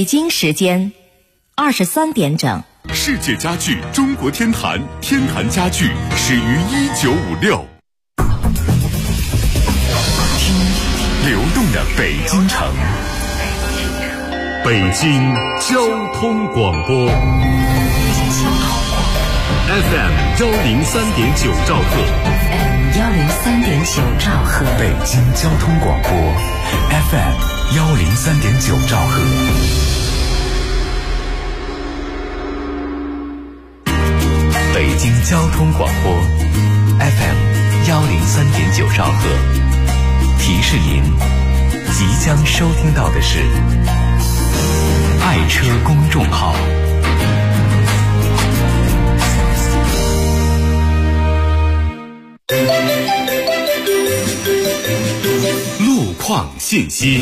京时间23点整。 世界家具中国天坛，天坛家具始于1956。听流动的北京城，北京交通广播 FM 103.9兆赫 103.9兆赫， 北京交通广播 FM 103.9兆赫。北京交通广播 FM 103.9兆赫，提示您即将收听到的是爱车公众号。路况信息。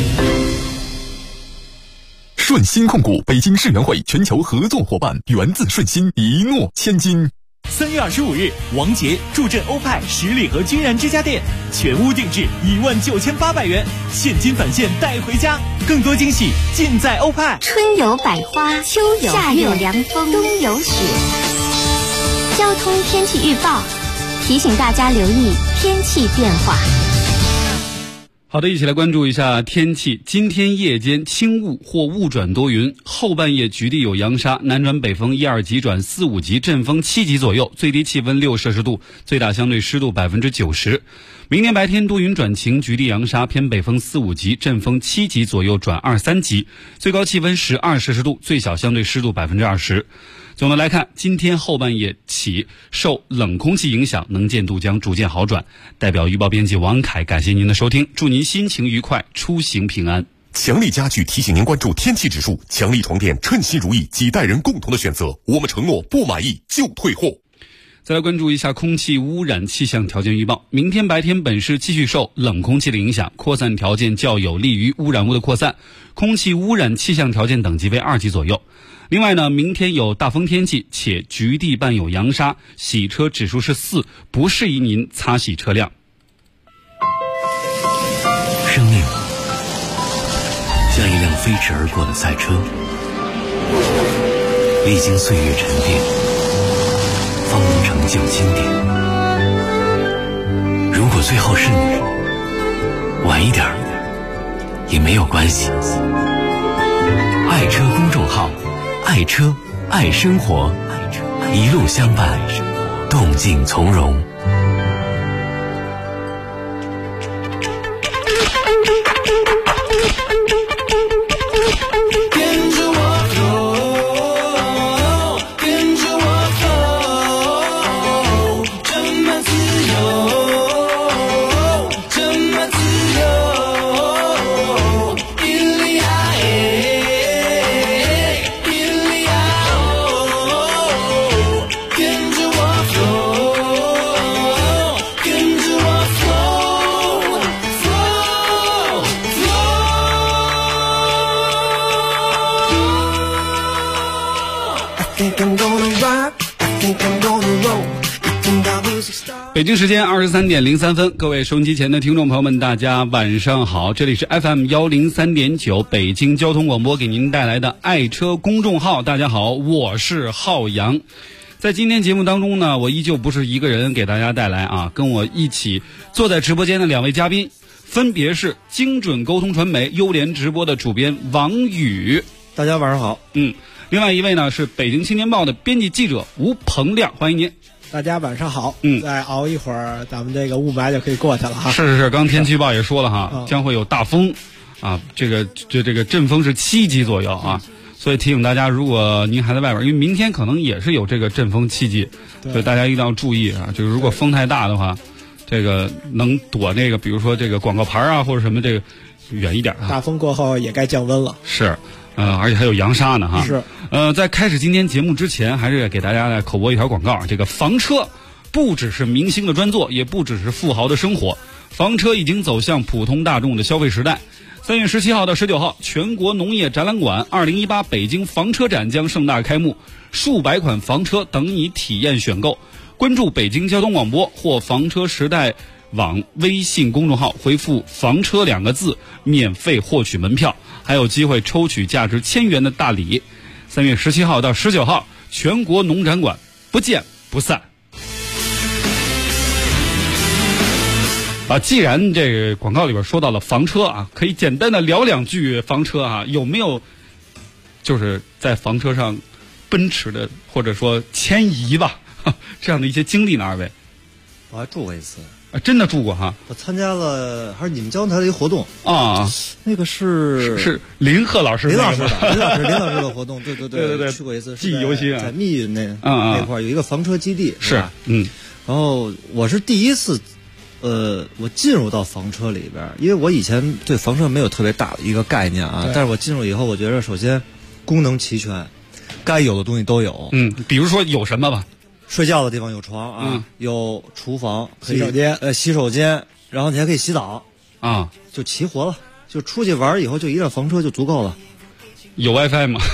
顺鑫控股北京世园会全球合作伙伴，源自顺鑫，一诺千金。 3月25日，王杰助阵欧派十里河君然之家店，全屋定制19800元，现金返现带回家，更多惊喜尽在欧派。 春有百花，秋有夏有凉风，冬有雪。交通天气预报提醒大家留意天气变化。 好的，一起来关注一下天气。今天夜间轻雾或雾转多云，后半夜局地有扬沙，南转北风1、2级转4、5级，阵风7级左右，最低气温6摄氏度，最大相对湿度90%。明天白天多云转晴，局地扬沙，偏北风4、5级，阵风7级左右转2、3级，最高气温12摄氏度，最小相对湿度20%。总的来看，今天后半夜起受冷空气影响，能见度将逐渐好转。代表预报编辑王凯，感谢您的收听，祝您心情愉快，出行平安。 强力家具提醒您关注天气指数，强力床垫称心如意，几代人共同的选择，我们承诺不满意就退货。 再来关注一下空气污染气象条件预报。明天白天本市继续受冷空气的影响，扩散条件较有利于污染物的扩散，空气污染气象条件等级为2级左右。另外呢，明天有大风天气，且局地伴有扬沙，洗车指数是4，不适宜您擦洗车辆。 生命像一辆飞驰而过的赛车，历经岁月沉淀，方能成就经典。如果最后是你，晚一点也没有关系。爱车公众号，爱车爱生活，一路相伴，动静从容。 北京时间23点03分，各位收音机前的听众朋友们，大家晚上好，这里是 FM 103.9北京交通广播给您带来的爱车公众号。大家好，我是浩洋。在今天节目当中呢，我依旧不是一个人给大家带来啊，跟我一起坐在直播间的2位嘉宾，分别是精准沟通传媒优联直播的主编王宇， 大家晚上好。 另外一位呢是北京青年报的编辑记者吴鹏亮，欢迎您。 大家晚上好。再熬一会儿，咱们这个雾霾就可以过去了哈。 是，刚天气预报也说了哈，将会有大风啊，这个阵风是7级左右啊，所以提醒大家，如果您还在外边，因为明天可能也是有这个阵风7级，所以大家一定要注意啊。这个如果风太大的话，这个能躲那个，比如说这个广告牌啊或者什么，这个远一点啊。 大风过后也该降温了。 是。而且还有扬沙呢哈。 是。 在开始今天节目之前，还是给大家来口播一条广告。这个房车不只是明星的专做，也不只是富豪的生活，房车已经走向普通大众的消费时代。3月17号到19号，全国农业展览馆2018北京房车展将盛大开幕，数百款房车等你体验选购。关注北京交通广播或房车时代网微信公众号，回复房车2个字免费获取门票。 还有机会抽取价值1000元的大礼。3月17号到19号，全国农展馆不见不散。既然这个广告里边说到了房车啊，可以简单的聊2句房车啊，有没有就是在房车上奔驰的或者说迁移吧这样的一些经历呢？2位， 我还住过一次真的住过哈。 我参加了还是你们交通台的一个活动啊， 那个是林鹤老师林老师的活动，对，去过一次， 记忆犹新啊， 在密云那块有一个房车基地， 是然后我是第一次。我进入到房车里边，因为我以前对房车没有特别大的一个概念啊，但是我进入以后，我觉得首先功能齐全，该有的东西都有。 比如说有什么吧？ 睡觉的地方有床啊，有厨房、洗手间，然后你还可以洗澡啊， 就齐活了。就出去玩以后，就一辆房车就足够了。 有 WiFi 吗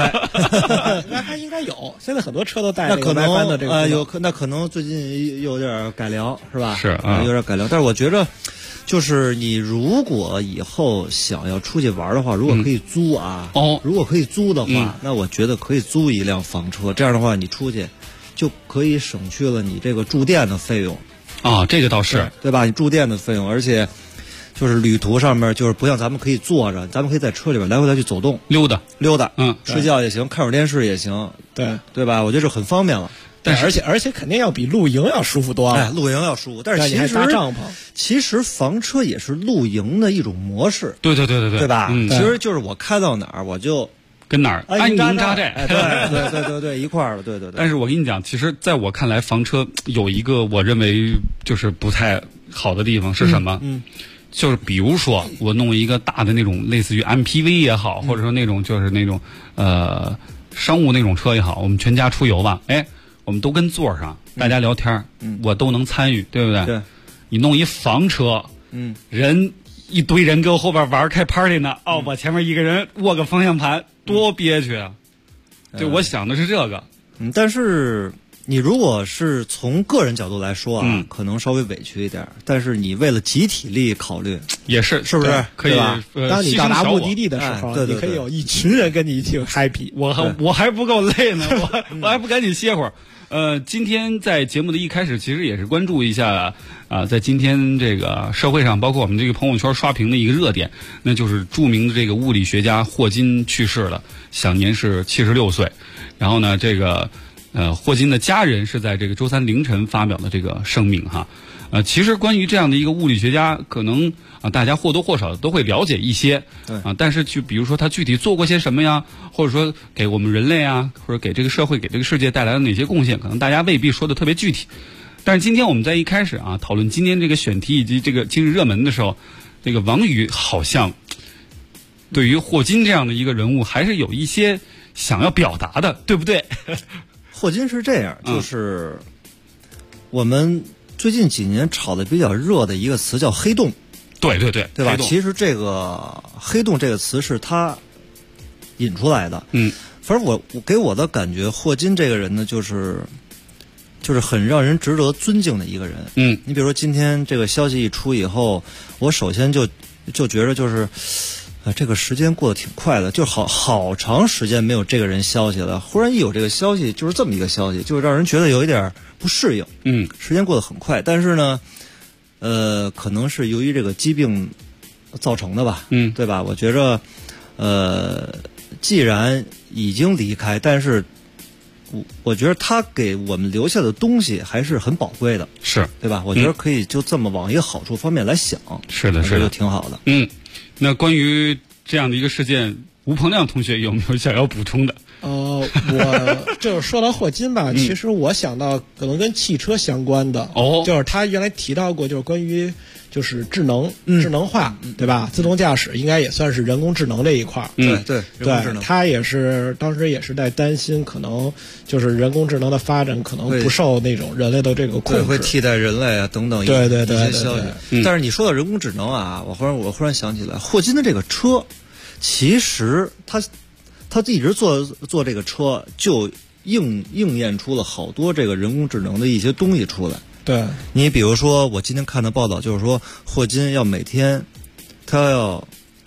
？WiFi 应该有，现在很多车都带这个 WiFi 的这个。 那可能最近有点改良，是吧？ 是啊， 有点改良。但是我觉着，就是你如果以后想要出去玩的话，如果可以租啊，如果可以租的话，那我觉得可以租一辆房车。这样的话，你出去就可以省去了你这个住店的费用啊。这个倒是对吧？你住店的费用，而且。就是旅途上面，就是不像咱们可以坐着，咱们可以在车里边来回来去走动、溜达，睡觉也行，看会儿电视也行，对吧？我觉得这很方便了。 但是而且肯定要比露营要舒服多了。 露营要舒服，但是其实搭帐篷， 其实房车也是露营的一种模式。 对吧？其实就是我开到哪儿，我就跟哪儿安营扎寨。 对，一块儿了，对。 但是我跟你讲，其实在我看来，房车有一个我认为就是不太好的地方是什么？就是比如说我弄一个大的那种类似于 MPV 也好，或者说那种就是那种商务那种车也好，我们全家出游吧，我们都跟座上大家聊天，我都能参与，对不对？ 对。 你弄一房车，人一堆人跟后边玩开 party 呢，我前面一个人握个方向盘，多憋屈啊！对，我想的是这个。 但是。你如果是从个人角度来说啊，可能稍微委屈一点，但是你为了集体利益考虑， 也是不是可以吧？ 当你到达目的地的时候，你可以有一群人跟你一起 happy。 我还不够累呢，我还不赶紧歇会儿。今天在节目的一开始，其实也是关注一下在今天这个社会上，包括我们这个朋友圈刷屏的一个热点，那就是著名的这个物理学家霍金去世了，享年是76岁。然后呢，这个。霍金的家人是在这个周3凌晨发表的这个声明哈。其实关于这样的一个物理学家，可能大家或多或少都会了解一些，但是比如说他具体做过些什么呀，或者说给我们人类啊，或者给这个社会、给这个世界带来了哪些贡献，可能大家未必说的特别具体。但是今天我们在一开始讨论今天这个选题以及这个今日热门的时候，这个王宇好像对于霍金这样的一个人物还是有一些想要表达的，对不对？ 霍金是这样，就是我们最近几年炒的比较热的一个词叫黑洞，对吧？其实这个黑洞这个词是他引出来的。反正我给我的感觉，霍金这个人呢，就是很让人值得尊敬的一个人。你比如说今天这个消息一出以后，我首先就觉得就是这个时间过得挺快的，就好长时间没有这个人消息了，忽然一有这个消息，就是这么一个消息，就是让人觉得有一点不适应。时间过得很快，但是呢可能是由于这个疾病造成的吧，对吧？我觉着既然已经离开，但是我觉得他给我们留下的东西还是很宝贵的， 是对吧？我觉得可以就这么往一个好处方面来想， 是的， 就挺好的。 那关于这样的一个事件，吴鹏亮同学有没有想要补充的？ 我就是说到霍金吧，其实我想到可能跟汽车相关的，就是他原来提到过，就是关于就是智能化，对吧？自动驾驶应该也算是人工智能这一块儿。 对， 人工智能，他也是当时也是在担心，可能就是人工智能的发展可能不受那种人类的这个控制， 会替代人类啊等等一些消息。但是你说到人工智能啊，我忽然想起来，霍金的这个车，其实他一直做这个车，就应验出了好多这个人工智能的一些东西出来。 对， 你比如说我今天看的报道，就是说霍金要每天他要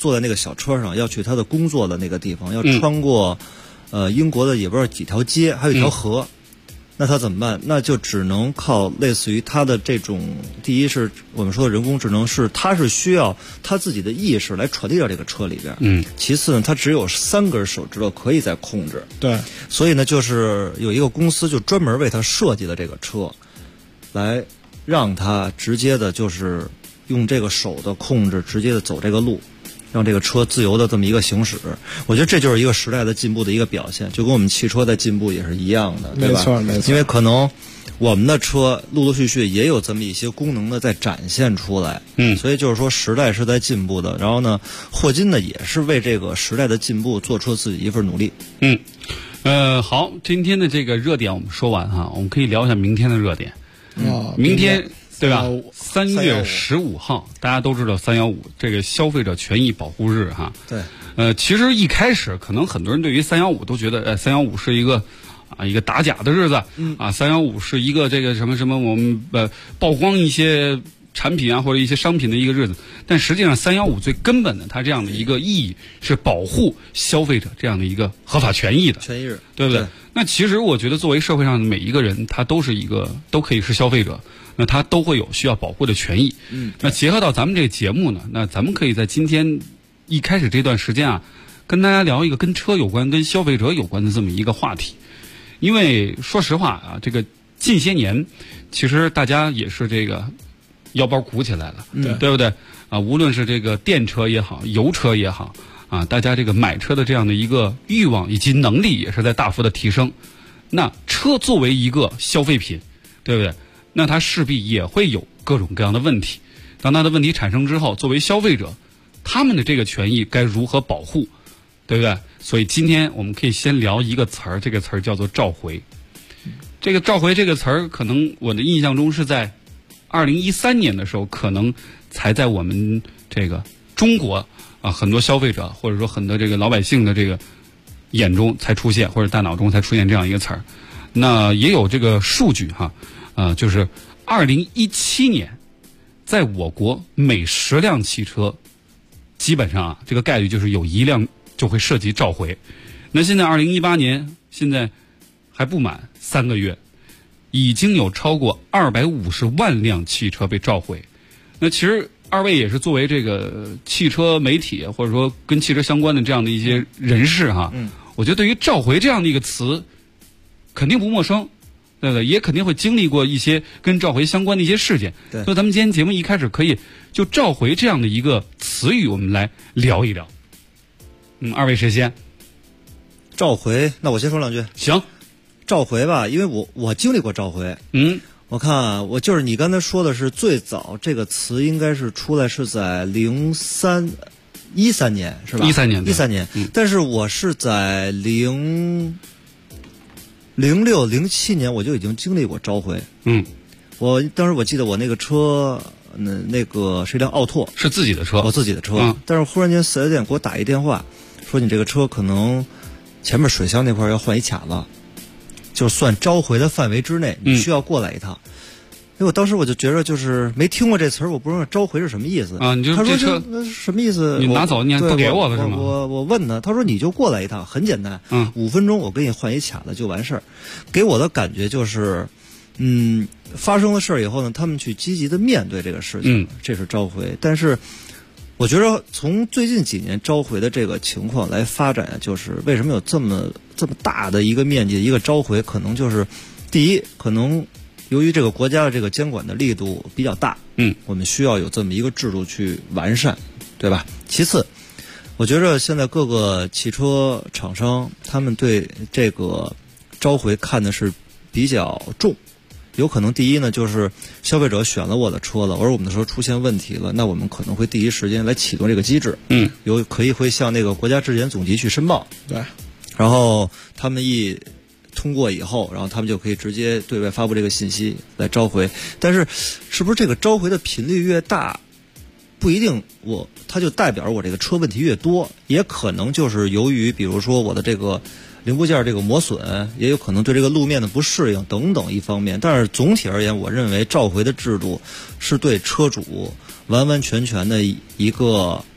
坐在那个小车上要去他的工作的那个地方，要穿过英国的也不知道几条街，还有一条河。那他怎么办？那就只能靠类似于他的这种，第一是我们说的人工智能，是他是需要他自己的意识来传递到这个车里边。其次呢，他只有3根手指头可以在控制。 对。 所以呢，就是有一个公司就专门为他设计了这个车，来让他直接的就是用这个手的控制，直接的走这个路。让这个车自由的这么一个行驶，我觉得这就是一个时代的进步的一个表现，就跟我们汽车在进步也是一样的，对吧？ 没错，没错。 因为可能我们的车陆陆续续也有这么一些功能的在展现出来，所以就是说时代是在进步的。然后呢，霍金呢也是为这个时代的进步做出了自己一份努力。 好，今天的这个热点我们说完哈，我们可以聊一下明天的热点。明天。对吧？3月15号，大家都知道315这个消费者权益保护日哈。 对。 其实一开始可能很多人对于315都觉得，315是一个打假的日子，315是一个这个什么什么我们曝光一些产品啊或者一些商品的一个日子。但实际上315最根本的它这样的一个意义是保护消费者这样的一个合法权益的权益日， 对不对？那其实我觉得作为社会上的每一个人，他都可以是消费者。那他都会有需要保护的权益。那结合到咱们这个节目呢，那咱们可以在今天一开始这段时间啊，跟大家聊一个跟车有关、跟消费者有关的这么一个话题。因为说实话啊，这个近些年，其实大家也是这个腰包鼓起来了，对不对？无论是这个电车也好，油车也好，大家这个买车的这样的一个欲望以及能力也是在大幅的提升。那车作为一个消费品，对不对？那它势必也会有各种各样的问题。当它的问题产生之后，作为消费者，他们的这个权益该如何保护，对不对？所以今天我们可以先聊一个词儿，这个词儿叫做召回。这个召回这个词儿，可能我的印象中是在2013年的时候，可能才在我们这个中国很多消费者或者说很多这个老百姓的这个眼中才出现，或者大脑中才出现这样一个词儿。那也有这个数据哈。就是2017年，在我国每10辆汽车，基本上这个概率就是有1辆就会涉及召回。那现在2018年，现在还不满3个月，已经有超过250万辆汽车被召回。那其实二位也是作为这个汽车媒体或者说跟汽车相关的这样的一些人士哈，我觉得对于召回这样的一个词，肯定不陌生。对不对？也肯定会经历过一些跟召回相关的一些事件。 对， 所以咱们今天节目一开始可以就召回这样的一个词语，我们来聊一聊。二位谁先？ 召回，那我先说2句。 行， 召回吧，因为我经历过召回。我看我就是你刚才说的是最早这个词应该是出来是在13年是吧？13年。但是我是在06、07年我就已经经历过召回。我当时我记得我那个车，那个是一辆奥拓， 是自己的车， 我自己的车。但是忽然间4S店给我打一电话，说你这个车可能前面水箱那块要换一卡子，就算召回的范围之内，你需要过来一趟。因为我当时我就觉得就是没听过这词儿，我不知道召回是什么意思啊。你就他说这车那什么意思？ 你拿走你还不给我了是吗？ 我问他，他说你就过来一趟，很简单，5分钟我给你换一卡子就完事儿。给我的感觉就是，发生了事儿以后呢，他们去积极的面对这个事情，这是召回。但是我觉得从最近几年召回的这个情况来发展，就是为什么有这么大的一个面积一个召回，可能就是第一，可能由于这个国家的这个监管的力度比较大，我们需要有这么一个制度去完善，对吧？其次，我觉着现在各个汽车厂商他们对这个召回看的是比较重，有可能第一呢，就是消费者选了我的车了，而我们的车出现问题了，那我们可能会第一时间来启动这个机制，会向那个国家质检总局去申报， 对， 然后他们一通过以后，然后他们就可以直接对外发布这个信息来召回。但是，是不是这个召回的频率越大，不一定它就代表我这个车问题越多，也可能就是由于比如说我的这个零部件这个磨损，也有可能对这个路面的不适应等等一方面。但是总体而言，我认为召回的制度是对车主完完全全的一个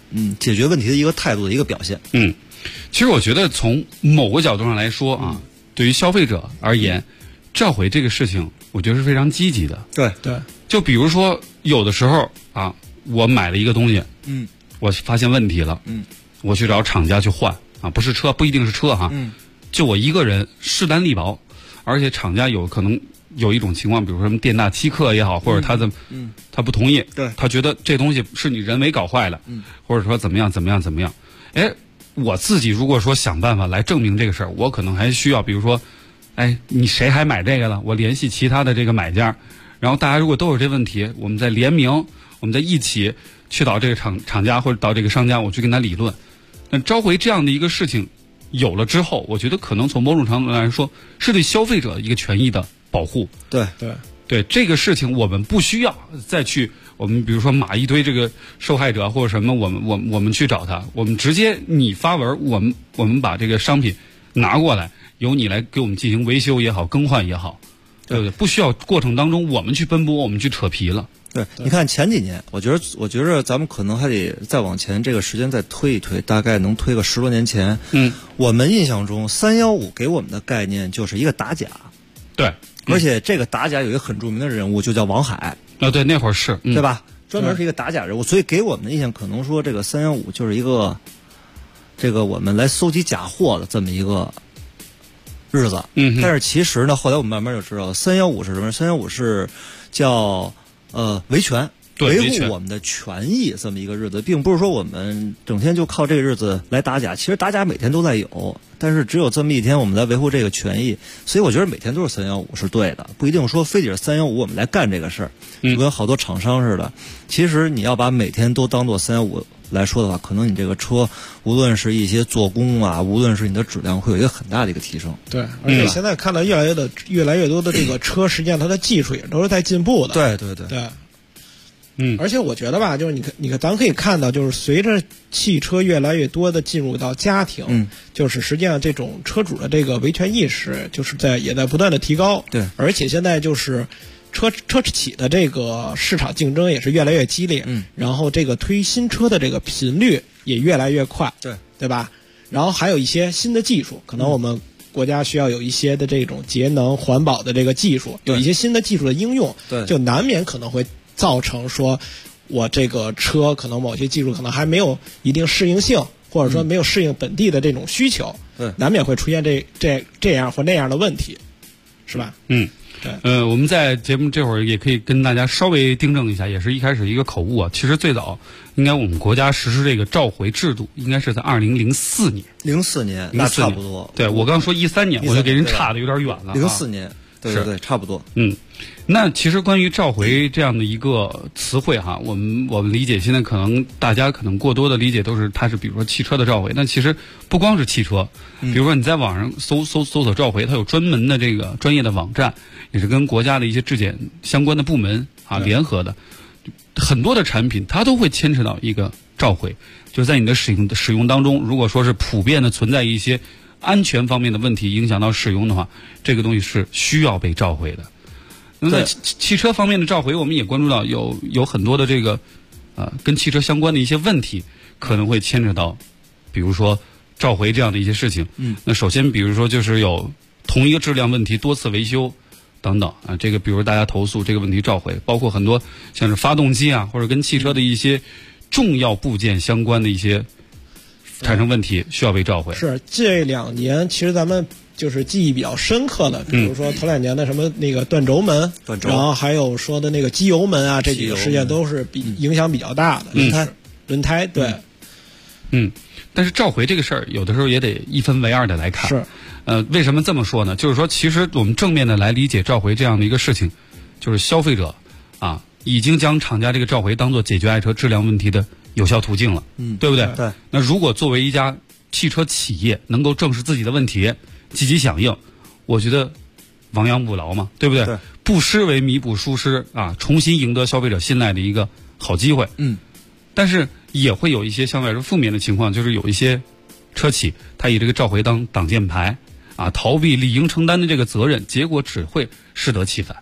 解决问题的一个态度的一个表现。 其实我觉得从某个角度上来说啊，对于消费者而言，召回这个事情，我觉得是非常积极的。 对， 就比如说有的时候啊，我买了一个东西，我发现问题了，我去找厂家去换啊，不是车，不一定是车哈，就我一个人势单力薄，而且厂家有可能有一种情况，比如说什么店大欺客也好，或者他不同意，他觉得这东西是你人为搞坏的，或者说怎么样，哎，我自己如果说想办法来证明这个事儿，我可能还需要，比如说，哎，你谁还买这个了？我联系其他的这个买家，然后大家如果都有这问题，我们再联名，我们再一起去到这个厂家或者到这个商家，我去跟他理论。那召回这样的一个事情有了之后，我觉得可能从某种程度来说，是对消费者一个权益的保护。对，这个事情我们不需要再去，我们比如说码一堆这个受害者或者什么，我们去找他，我们直接你发文，我们把这个商品拿过来，由你来给我们进行维修也好，更换也好，对不对？不需要过程当中我们去奔波，我们去扯皮了。 对，你看前几年，我觉得咱们可能还得再往前，这个时间再推一推，大概能推个10多年前。我们印象中315给我们的概念就是一个打假。 对。 而且这个打假有一个很著名的人物，就叫王海。 对，那会儿是， 对吧？专门是一个打假人物，所以给我们的印象可能说这个315就是一个这个我们来搜集假货的这么一个日子。但是其实呢，后来我们慢慢就知道315是什么？315是叫维权。维护我们的权益这么一个日子，并不是说我们整天就靠这个日子来打假，其实打假每天都在有，但是只有这么一天我们来维护这个权益，所以我觉得每天都是315是对的，不一定说非得是315我们来干这个事儿。就跟好多厂商似的，其实你要把每天都当做315来说的话，可能你这个车无论是一些做工啊，无论是你的质量，会有一个很大的一个提升。 对，而且现在看到越来越多的这个车，实际上它的技术也都是在进步的。 对。 而且我觉得吧，就是你看，咱可以看到，就是随着汽车越来越多的进入到家庭，就是实际上这种车主的这个维权意识，就是也在不断的提高。 对， 而且现在就是车企的这个市场竞争也是越来越激烈。然后这个推新车的这个频率也越来越快。对吧？然后还有一些新的技术，可能我们国家需要有一些的这种节能环保的这个技术，有一些新的技术的应用，就难免可能会造成说，我这个车可能某些技术可能还没有一定适应性，或者说没有适应本地的这种需求，难免会出现这样或那样的问题，是吧？ 对。我们在节目这会儿也可以跟大家稍微订正一下，也是一开始一个口误啊。其实最早应该我们国家实施这个召回制度，应该是在2004年。 04年，那差不多。 对，我刚说13年，我就给人差的有点远了。 04年。对，差不多。 那其实关于召回这样的一个词汇哈，我们理解现在可能大家可能过多的理解都是它是比如说汽车的召回，但其实不光是汽车，比如说你在网上搜索召回，它有专门的这个专业的网站，也是跟国家的一些质检相关的部门啊联合的，很多的产品它都会牵扯到一个召回，就在你的使用当中，如果说是普遍的存在一些安全方面的问题影响到使用的话，这个东西是需要被召回的。那在汽车方面的召回，我们也关注到有很多的这个跟汽车相关的一些问题，可能会牵扯到，比如说召回这样的一些事情。那首先比如说就是有同一个质量问题多次维修等等啊，这个比如大家投诉这个问题召回，包括很多像是发动机啊或者跟汽车的一些重要部件相关的一些产生问题需要被召回。 是这2年其实咱们就是记忆比较深刻的，比如说头2年的什么那个断轴门，然后还有说的那个机油门啊，这几个事件都是影响比较大的。轮胎对。 但是召回这个事儿有的时候也得一分为二的来看。 是。 为什么这么说呢？就是说其实我们正面的来理解召回这样的一个事情，就是消费者啊已经将厂家这个召回当做解决爱车质量问题的有效途径了，对不对？ 对。 那如果作为一家汽车企业能够正视自己的问题，积极响应，我觉得亡羊补牢嘛，对不对？ 对。 不失为弥补疏失啊，重新赢得消费者信赖的一个好机会。但是也会有一些相对来说负面的情况，就是有一些车企他以这个召回当挡箭牌啊，逃避理应承担的这个责任，结果只会适得其反。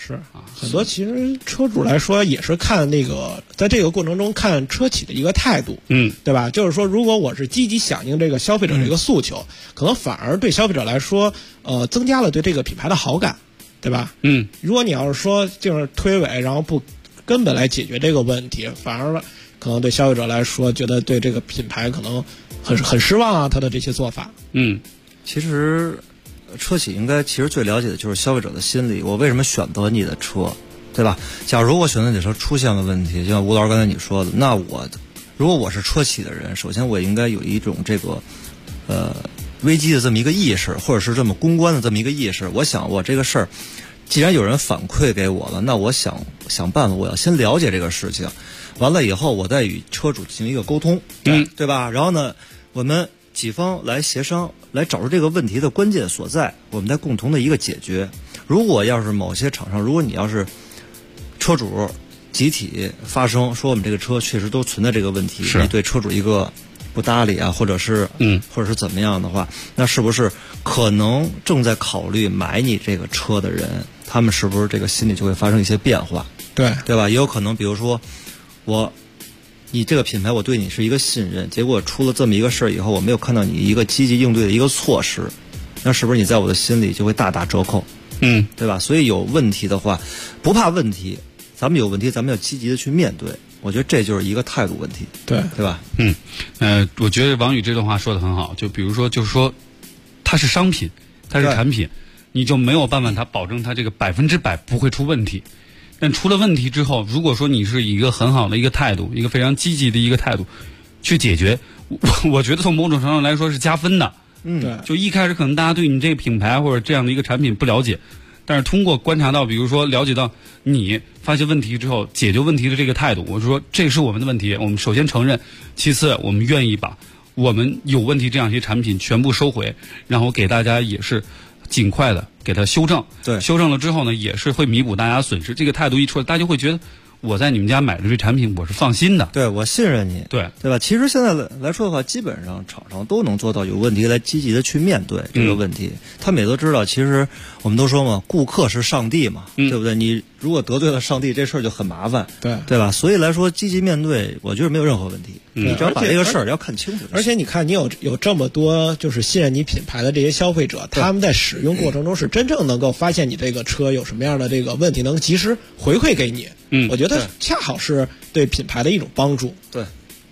是啊，很多其实车主来说也是看那个，在这个过程中看车企的一个态度，对吧？就是说，如果我是积极响应这个消费者这个诉求，可能反而对消费者来说，增加了对这个品牌的好感，对吧？如果你要是说就是推诿，然后不根本来解决这个问题，反而可能对消费者来说，觉得对这个品牌可能很失望啊，他的这些做法。 其实车企应该其实最了解的就是消费者的心理，我为什么选择你的车，对吧？假如我选择你的车出现了问题，就像吴老师刚才你说的，那如果我是车企的人，首先我应该有一种这个危机的这么一个意识，或者是这么公关的这么一个意识。我想我这个事儿既然有人反馈给我了，那我想办法，我要先了解这个事情，完了以后我再与车主进行一个沟通，对吧？然后呢，我们几方来协商，来找出这个问题的关键所在，我们再共同的一个解决。如果要是某些厂商，如果你要是车主集体发声说我们这个车确实都存在这个问题，你对车主一个不搭理啊，或者是怎么样的话，那是不是可能正在考虑买你这个车的人，他们是不是这个心里就会发生一些变化？对吧？也有可能，比如说你这个品牌我对你是一个信任，结果出了这么一个事儿以后，我没有看到你一个积极应对的一个措施，那是不是你在我的心里就会大打折扣？对吧？所以有问题的话，不怕问题，咱们有问题，咱们要积极的去面对。我觉得这就是一个态度问题，对吧？ 我觉得王宇这段话说得很好。就比如说，就是说，它是商品，它是产品，你就没有办法保证它这个100%不会出问题。但出了问题之后，如果说你是以一个很好的一个态度，一个非常积极的一个态度去解决，我觉得从某种程度上来说是加分的。 对， 就一开始可能大家对你这个品牌或者这样的一个产品不了解，但是通过观察到，比如说了解到你发现问题之后解决问题的这个态度，我说这是我们的问题，我们首先承认，其次我们愿意把我们有问题这样一些产品全部收回，然后给大家也是尽快的给它修正。 对， 修正了之后呢，也是会弥补大家损失。这个态度一出来，大家就会觉得我在你们家买的这产品我是放心的， 对，我信任你， 对吧？其实现在来说的话，基本上厂商都能做到有问题来积极的去面对这个问题。他们也都知道，其实我们都说嘛，顾客是上帝嘛，对不对？你如果得罪了上帝，这事儿就很麻烦，对吧？所以来说，积极面对，我觉得没有任何问题。你只要把这个事儿要看清楚。 而且你看，你有这么多就是信任你品牌的这些消费者，他们在使用过程中是真正能够发现你这个车有什么样的这个问题，能及时回馈给你。我觉得恰好是对品牌的一种帮助。 对，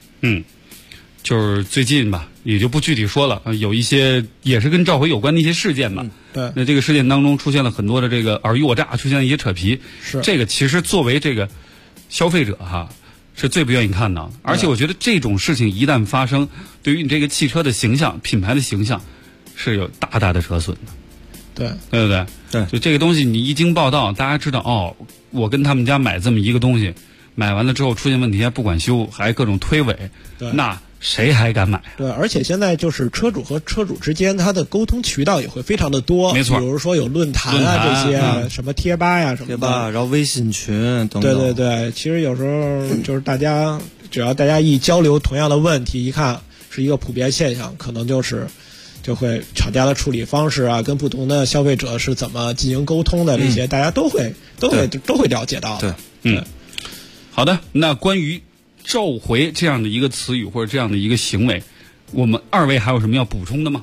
就是最近吧，也就不具体说了，有一些也是跟召回有关的一些事件吧。 对， 那这个事件当中出现了很多的这个尔虞我诈，出现了一些扯皮。 是这个其实作为这个消费者是最不愿意看到的。而且我觉得这种事情一旦发生，对于你这个汽车的形象、品牌的形象是有大大的折损的。 对不对？ 对， 就这个东西你一经报道，大家知道我跟他们家买这么一个东西，买完了之后出现问题还不管修，还各种推诿，那谁还敢买？ 对，而且现在就是车主和车主之间，他的沟通渠道也会非常的多。 没错， 比如说有论坛这些什么贴吧呀什么的， 然后微信群等等。对，其实有时候就是只要大家一交流同样的问题，一看是一个普遍现象，可能就会厂家的处理方式啊，跟不同的消费者是怎么进行沟通的，这些大家都会了解到的。 对，好的。那关于召回这样的一个词语或者这样的一个行为，我们二位还有什么要补充的吗？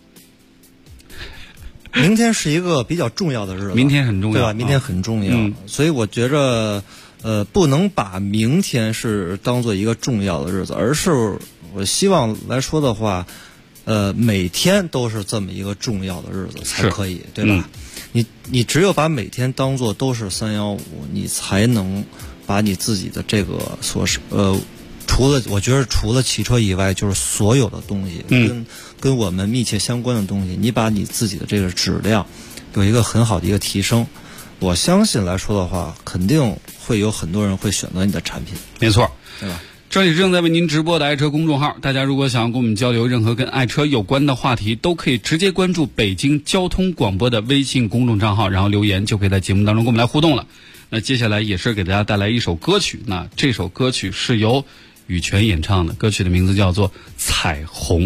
明天是一个比较重要的日子， 明天很重要， 对吧？明天很重要，所以我觉着不能把明天是当做一个重要的日子，而是我希望来说的话。每天都是这么一个重要的日子才可以，对吧？你只有把每天当做都是315，你才能把你自己的这个我觉得除了汽车以外，就是所有的东西，跟我们密切相关的东西，你把你自己的这个质量有一个很好的一个提升，我相信来说的话，肯定会有很多人会选择你的产品。 没错， 对吧？ 这里是正在为您直播的爱车公众号，大家如果想要跟我们交流任何跟爱车有关的话题，都可以直接关注北京交通广播的微信公众账号，然后留言就可以在节目当中跟我们来互动了。那接下来也是给大家带来一首歌曲，那这首歌曲是由羽泉演唱的，歌曲的名字叫做《彩虹》。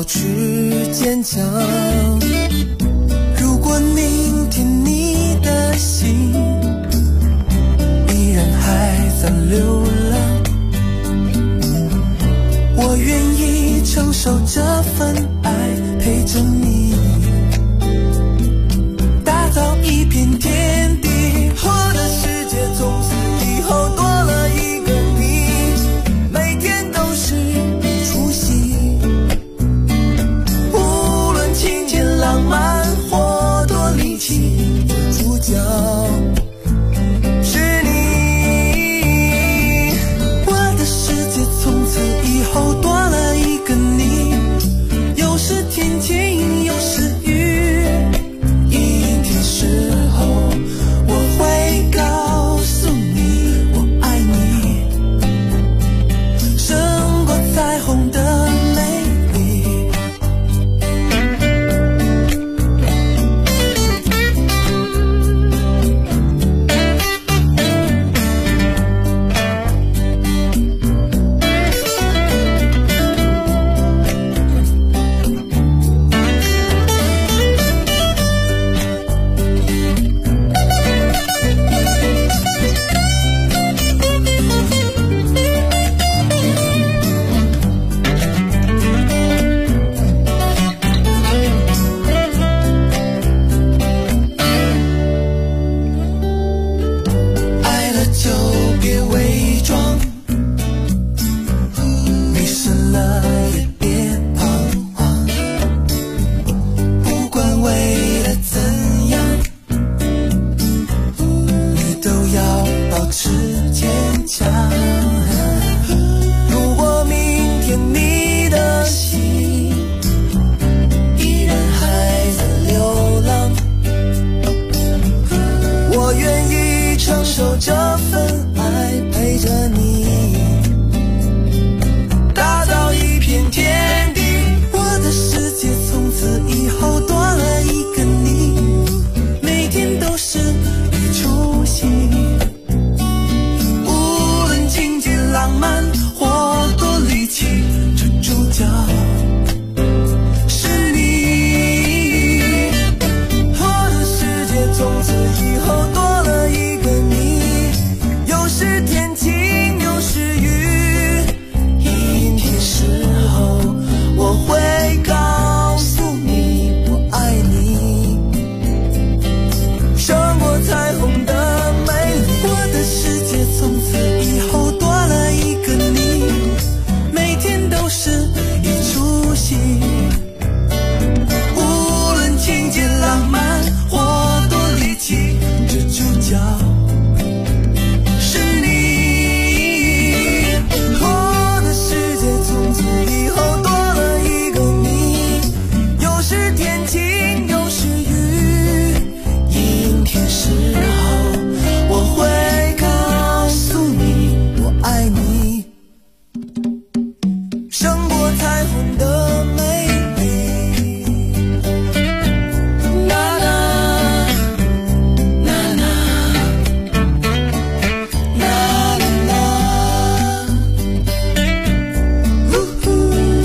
去坚强。如果明天你的心依然还在流浪，我愿意承受这份爱，陪着你打造一片天地。我的世界从此以后多了一个你，每天都是出席，无论情节浪漫或多离奇，主角是你。我的世界从此以后多了一个你，有时天晴有时雨，阴天时候我会告诉你我爱你，胜过彩虹的美丽。爱了就别伪装，迷失了也别彷徨，不管未来怎样，你都要保持坚强。如果明天你的心依然还在流浪，我愿意承受这份爱，陪着你打造一片天地。我的世界从此以后多了一个你，每天都是一出戏，无论情节浪漫或多离奇，这主角是你。我的世界从此以后多了一个你，有时天晴有时雨，阴天时候我会告诉你我爱你，胜过彩虹的美丽。我的世界从此以后多了一个你，每天都是一出戏，无论情节浪漫或多离奇，这主角是你。我的世界从此以后多了一个你，有时天晴有时雨，阴天时候我会告诉你我爱你，胜过彩虹的美丽。啦啦啦啦啦啦啦，呜呼。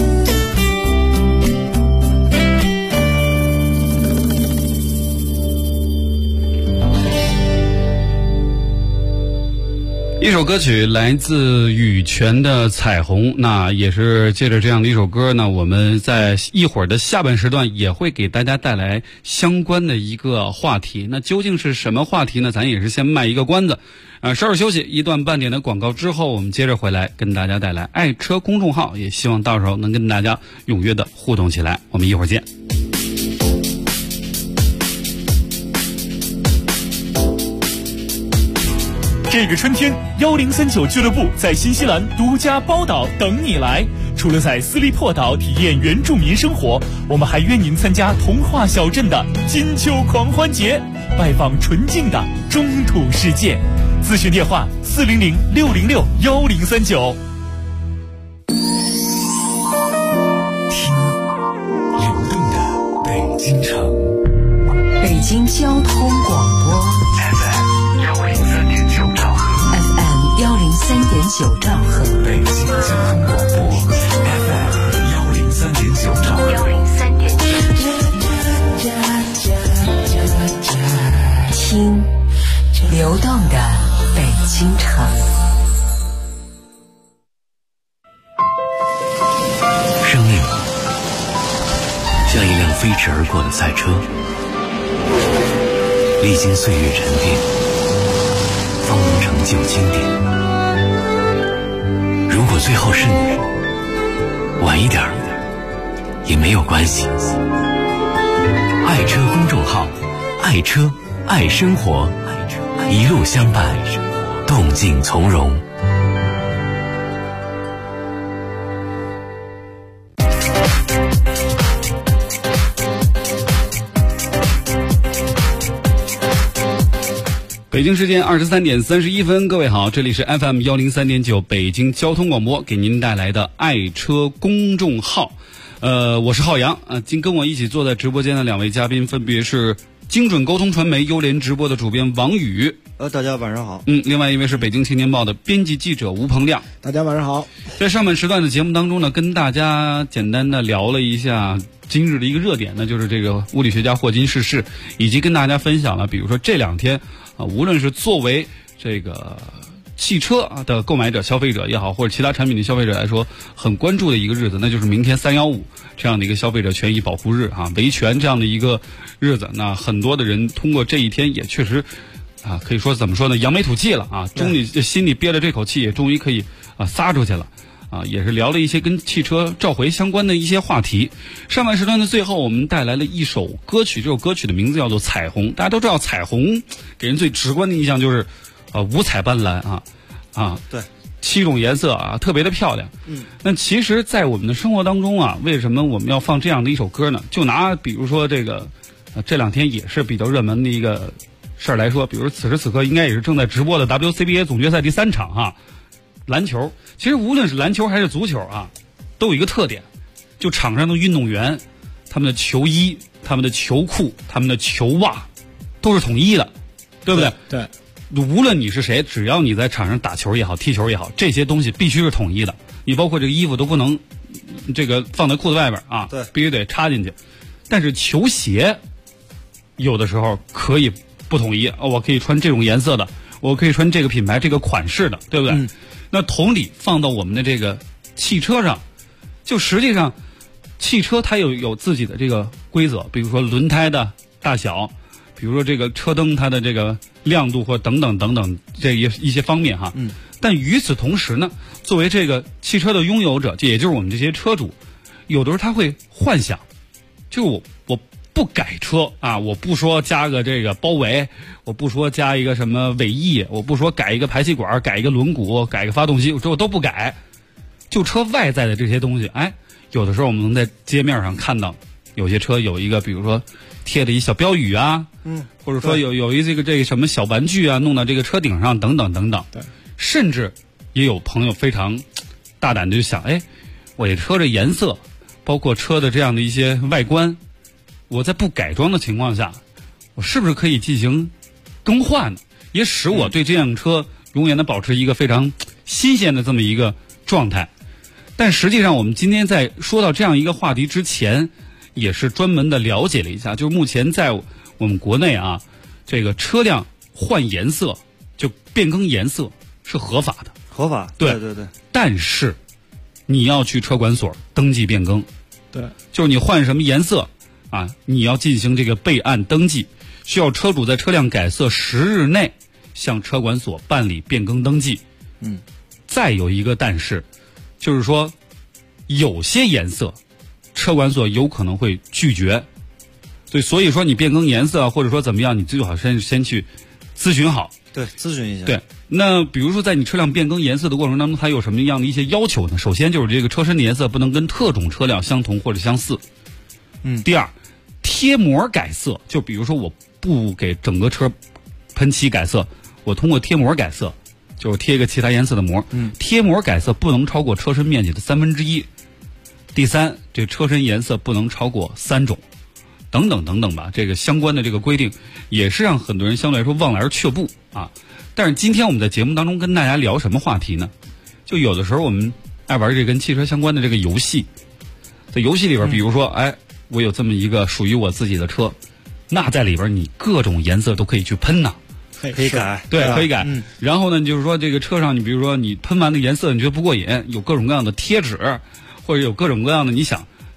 一首歌曲来自羽泉的《彩虹》，那也是借着这样的一首歌呢，我们在一会儿的下半时段也会给大家带来相关的一个话题。那究竟是什么话题呢？咱也是先卖一个关子，稍事休息，一段半点的广告之后，我们接着回来跟大家带来爱车公众号，也希望到时候能跟大家踊跃的互动起来。我们一会儿见。 这个春天，1039俱乐部在新西兰独家包岛等你来。除了在斯利珀岛体验原住民生活，我们还约您参加童话小镇的金秋狂欢节，拜访纯净的中土世界。咨询电话400-606-1039。 听流动的北京城， 北京交通广播 FM103.9兆赫 ，FM103.9兆赫， 北京交通广播 FM103.9兆赫。 像一辆飞驰而过的赛车，历经岁月沉淀，方能成就经典。如果最后是你，晚一点也没有关系。爱车公众号，爱车爱生活，一路相伴，动静从容。 北京时间23点31分，各位好，这里是 FM 103.9北京交通广播给您带来的爱车公众号。我是浩洋啊，今跟我一起坐在直播间的两位嘉宾分别是精准沟通传媒优联直播的主编王宇， 大家晚上好。 另外一位是北京青年报的编辑记者吴鹏亮， 大家晚上好。 在上半时段的节目当中呢，跟大家简单的聊了一下今日的一个热点呢，就是这个物理学家霍金逝世，以及跟大家分享了比如说这两天无论是作为这个汽车的购买者消费者也好，或者其他产品的消费者来说很关注的一个日子，那就是明天315这样的一个消费者权益保护日维权这样的一个日子。那很多的人通过这一天也确实可以说怎么说呢，扬眉吐气了终于心里憋着这口气也终于可以撒出去了也是聊了一些跟汽车召回相关的一些话题。上半时段的最后我们带来了一首歌曲，这首歌曲的名字叫做彩虹。大家都知道彩虹给人最直观的印象就是五彩斑斓对 ，7种颜色特别的漂亮。那其实在我们的生活当中为什么我们要放这样的一首歌呢？就拿比如说这个这两天也是比较热门的一个事儿来说，比如此时此刻应该也是正在直播的 WCBA 总决赛第3场篮球。其实无论是篮球还是足球都有一个特点，就场上的运动员他们的球衣、他们的球裤、他们的球袜都是统一的，对不对？ 对。 无论你是谁，只要你在场上打球也好，踢球也好，这些东西必须是统一的。你包括这个衣服都不能这个放在裤子外边对， 必须得插进去。但是球鞋有的时候可以不统一我可以穿这种颜色的，我可以穿这个品牌这个款式的，对不对？那同理放到我们的这个汽车上，就实际上汽车它有自己的这个规则，比如说轮胎的大小，比如说这个车灯它的这个亮度或等等等等这一些方面但与此同时呢，作为这个汽车的拥有者，也就是我们这些车主，有的时候他会幻想，就我不改车我不说加个这个包围，我不说加一个什么尾翼，我不说改一个排气管，改一个轮毂，改一个发动机，我都不改，就车外在的这些东西有的时候我们能在街面上看到有些车有一个比如说贴了一小标语或者说有一这个什么小玩具弄到这个车顶上等等等等。 对， 甚至也有朋友非常大胆的就想我这车的颜色包括车的这样的一些外观，我在不改装的情况下，我是不是可以进行更换呢？也使我对这辆车永远的保持一个非常新鲜的这么一个状态。但实际上我们今天在说到这样一个话题之前，也是专门的了解了一下，就是目前在我们国内这个车辆换颜色就变更颜色是合法的， 合法， 对。但是你要去车管所登记变更， 对， 就是你换什么颜色你要进行这个备案登记，需要车主在车辆改色10日内向车管所办理变更登记。再有一个但是，就是说有些颜色车管所有可能会拒绝，对，所以说你变更颜色或者说怎么样，你最好先去咨询好， 对，咨询一下。 对，那比如说在你车辆变更颜色的过程当中，它有什么样的一些要求呢？首先就是这个车身的颜色不能跟特种车辆相同或者相似。第二，贴膜改色，就比如说我不给整个车喷漆改色，我通过贴膜改色，就是贴一个其他颜色的膜。贴膜改色不能超过车身面积的1/3。第三，这车身颜色不能超过3种，等等等等吧。这个相关的这个规定，也是让很多人相对来说望而却步但是今天我们在节目当中跟大家聊什么话题呢？就有的时候我们爱玩这跟汽车相关的这个游戏，在游戏里边，比如说我有这么一个属于我自己的车，那在里边你各种颜色都可以去喷可以改， 对，可以改。然后呢，就是说这个车上，你比如说你喷完的颜色你觉得不过瘾，有各种各样的贴纸，或者有各种各样的你想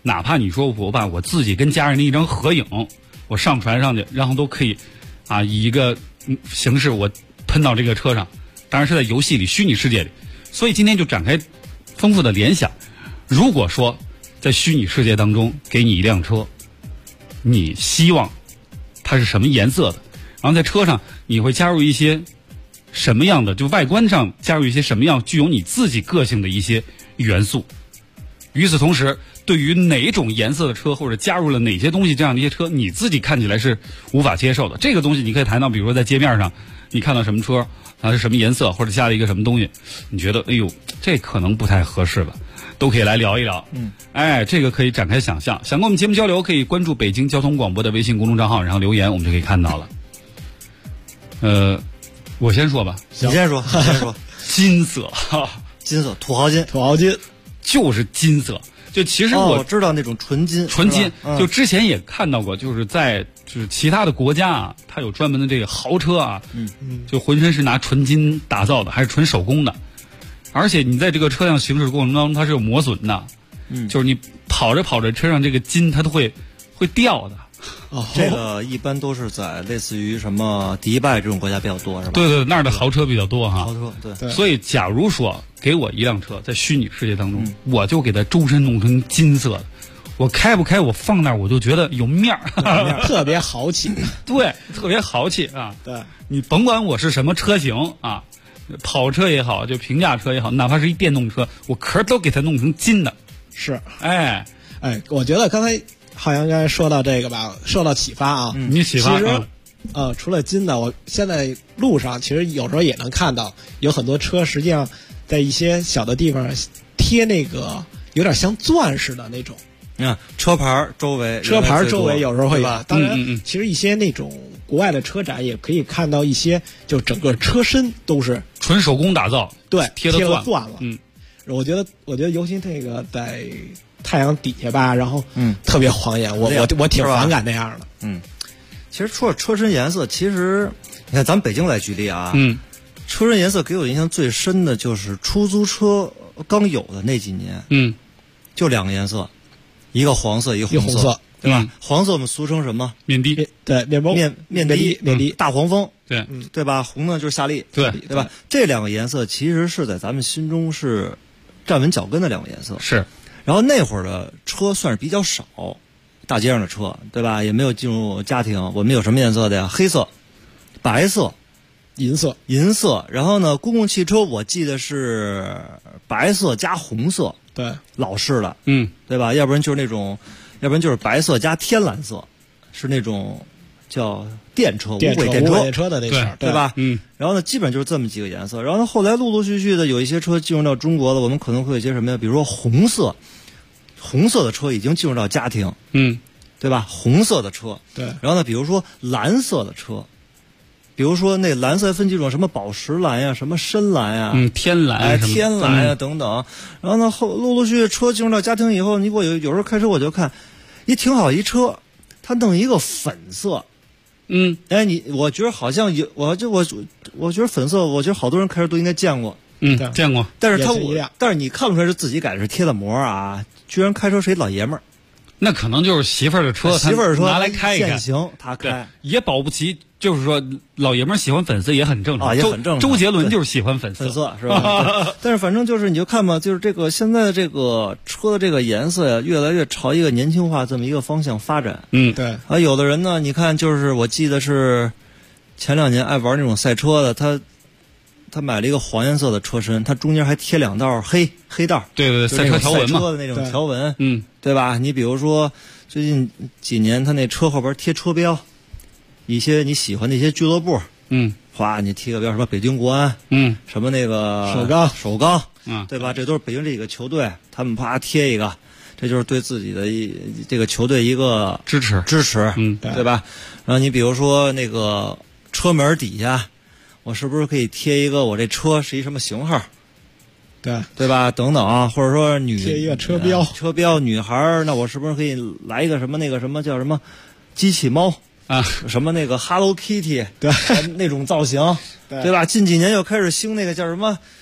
哪怕你说我把我自己跟家人的一张合影，我上传上去，然后都可以以一个形式我喷到这个车上，当然是在游戏里、虚拟世界里。所以今天就展开丰富的联想，如果说在虚拟世界当中给你一辆车，你希望它是什么颜色的，然后在车上你会加入一些什么样的，就外观上加入一些什么样具有你自己个性的一些元素。与此同时，对于哪种颜色的车或者加入了哪些东西这样的一些车，你自己看起来是无法接受的，这个东西你可以谈到，比如说在街面上你看到什么车它是什么颜色，或者加了一个什么东西，你觉得哎呦这可能不太合适吧，都可以来聊一聊。这个可以展开想象。想跟我们节目交流，可以关注北京交通广播的微信公众账号，然后留言，我们就可以看到了。我先说吧。 你先说。 金色， 金色，土豪金， 就是金色。就其实我知道那种纯金， 就之前也看到过，就是在其他的国家它有专门的这个豪车就浑身是拿纯金打造的，还是纯手工的，而且你在这个车辆行驶的过程当中它是有磨损的，就是你跑着车上这个金它都会掉的。 这个一般都是在类似于什么迪拜这种国家比较多，是吧？ 对，那儿的豪车比较多哈。 豪车对。 所以假如说给我一辆车在虚拟世界当中，我就给它周身弄成金色的，我开不开我放那儿我就觉得有面儿， 特别豪气。 对，特别豪气啊。 对， 你甭管我是什么车型啊，跑车也好，就平价车也好，哪怕是一电动车，我壳都给它弄成金的。 是， 我觉得刚才浩洋刚才说到这个吧，受到启发啊。 你启发。 其实除了金的，我现在路上其实有时候也能看到有很多车，实际上在一些小的地方贴那个有点像钻似的那种。 车牌周围有时候会有。当然，其实一些那种国外的车展也可以看到一些，就整个车身都是纯手工打造， 对， 贴了钻了。我觉得尤其这个在太阳底下吧，然后特别晃眼，我挺反感那样的。 其实除了车身颜色，其实你看咱们北京来举例啊，车身颜色给我印象最深的就是出租车刚有的那几年，就两个颜色，一个黄色，一个红色，对吧？黄色我们俗称什么？ 面的， 对，面包面的大黄蜂， 对， 对吧？红呢就是夏利， 对吧？这两个颜色其实是在咱们心中是站稳脚跟的两个颜色， 是。 然后那会儿的车算是比较少，大街上的车，对吧？也没有进入家庭。我们有什么颜色的呀？黑色、白色、 银色。然后呢，公共汽车我记得是白色加红色， 对， 老式的，对吧？要不然就是白色加天蓝色，是那种叫电车、无轨电车的那种， 对吧？然后呢，基本就是这么几个颜色。然后呢，后来陆陆续续的有一些车进入到中国了，我们可能会有一些什么呀？比如说红色的车已经进入到家庭，对吧？红色的车， 对。 然后呢，比如说蓝色的车，比如说那蓝色分几种，什么宝石蓝呀，什么深蓝呀， 天蓝呀等等。然后呢，陆陆续续车进入到家庭以后，你给我有时候开车我就看，一挺好一车，他弄一个粉色。我觉得好像有，我觉得粉色，我觉得好多人开车都应该见过。 见过。 但是你看不出来是自己改的，是贴的膜啊，居然开车是一老爷们儿。 那可能就是媳妇儿的车，拿来开一开， 限行他开也保不齐。就是说，老爷们儿喜欢粉色也很正常， 也很正常。 周杰伦就是喜欢粉色是吧？但是反正就是你就看吧，就是这个现在的这个车的这个颜色呀，越来越朝一个年轻化这么一个方向发展。 对。 有的人呢，你看，就是我记得是前2年爱玩那种赛车的，他买了一个黄颜色的车身，他中间还贴2道黑道， 对，赛车条纹嘛， 赛车的那种条纹，对吧？你比如说最近几年，他那车后边贴车标。一些你喜欢的一些俱乐部，你贴个标，什么北京国安，什么那个首钢，对吧？这都是北京这几个球队，他们贴一个，这就是对自己的这个球队一个支持， 对吧？然后你比如说那个车门底下，我是不是可以贴一个我这车是一什么型号？对吧？等等啊，或者说贴一个车标，女孩那我是不是可以来一个什么那个什么叫什么机器猫？什么那个 Hello Kitty， 对，那种造型，对吧？近几年又开始兴那个叫什么，